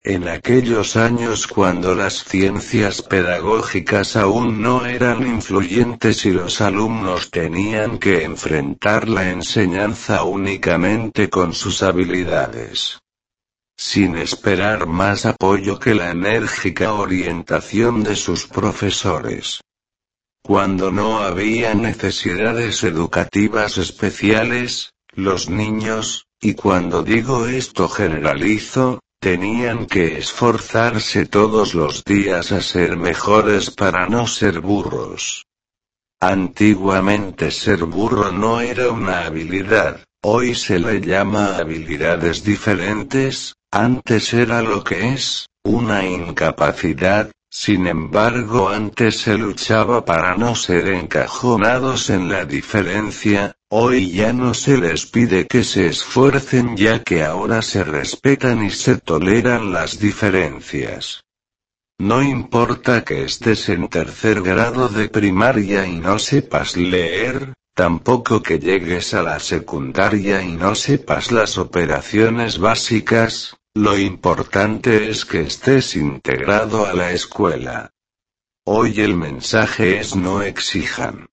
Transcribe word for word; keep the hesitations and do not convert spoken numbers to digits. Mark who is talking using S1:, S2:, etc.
S1: En aquellos años cuando las ciencias pedagógicas aún no eran influyentes y los alumnos tenían que enfrentar la enseñanza únicamente con sus habilidades, sin esperar más apoyo que la enérgica orientación de sus profesores. Cuando no había necesidades educativas especiales, los niños, y cuando digo esto generalizo, tenían que esforzarse todos los días a ser mejores para no ser burros. Antiguamente ser burro no era una habilidad, hoy se le llama habilidades diferentes, antes era lo que es, una incapacidad. Sin embargo, antes se luchaba para no ser encajonados en la diferencia, hoy ya no se les pide que se esfuercen ya que ahora se respetan y se toleran las diferencias. No importa que estés en tercer grado de primaria y no sepas leer, tampoco que llegues a la secundaria y no sepas las operaciones básicas. Lo importante es que estés integrado a la escuela. Hoy el mensaje es: no exijan.